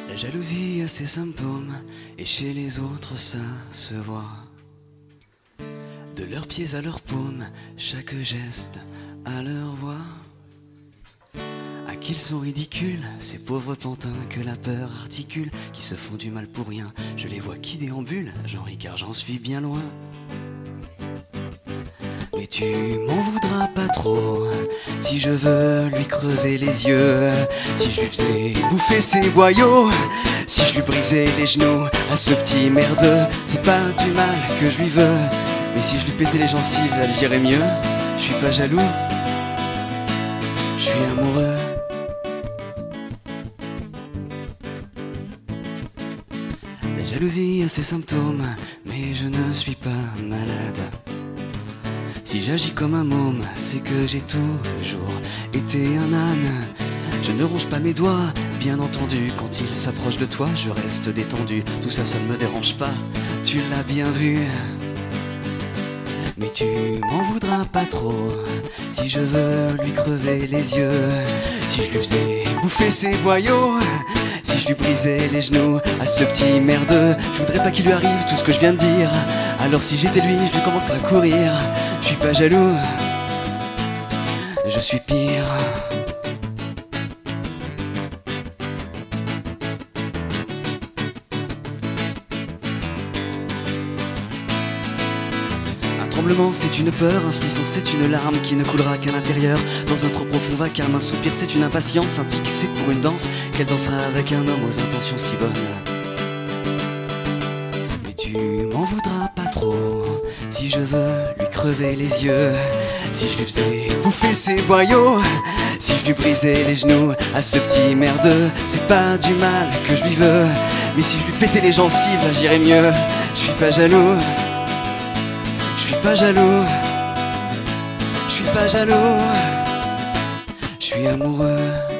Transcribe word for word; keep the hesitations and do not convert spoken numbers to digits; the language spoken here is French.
La jalousie a ses symptômes, et chez les autres ça se voit. De leurs pieds à leurs paumes, chaque geste à leur voix. À qu'ils sont ridicules, ces pauvres pantins que la peur articule, qui se font du mal pour rien. Je les vois qui déambulent, j'en ris car j'en suis bien loin. Mais tu m'en voudras pas trop si je veux lui crever les yeux, si je lui faisais bouffer ses boyaux, si je lui brisais les genoux à ce petit merdeux. C'est pas du mal que je lui veux, mais si je lui pétais les gencives, elle irait mieux. Je suis pas jaloux, je suis amoureux. La jalousie a ses symptômes, mais je ne suis pas malade. Si j'agis comme un môme, c'est que j'ai toujours été un âne. Je ne ronge pas mes doigts, bien entendu. Quand il s'approche de toi, je reste détendu. Tout ça, ça ne me dérange pas, tu l'as bien vu. Mais tu m'en voudras pas trop si je veux lui crever les yeux, si je lui faisais bouffer ses boyaux, si je lui brisais les genoux à ce petit merdeux. Je voudrais pas qu'il lui arrive tout ce que je viens de dire. Alors si j'étais lui, je lui commencerais à courir. Je suis pas jaloux, je suis pire. Un tremblement c'est une peur, un frisson c'est une larme qui ne coulera qu'à l'intérieur. Dans un trop profond vacarme, un soupir c'est une impatience, un tic c'est pour une danse qu'elle dansera avec un homme aux intentions si bonnes. Mais tu m'en voudras pas trop si je veux lui crever les yeux, si je lui faisais bouffer ses boyaux, si je lui brisais les genoux à ce petit merdeux. C'est pas du mal que je lui veux, mais si je lui pétais les gencives, là j'irais mieux. Je suis pas jaloux, je suis pas jaloux, je suis pas jaloux, je suis amoureux.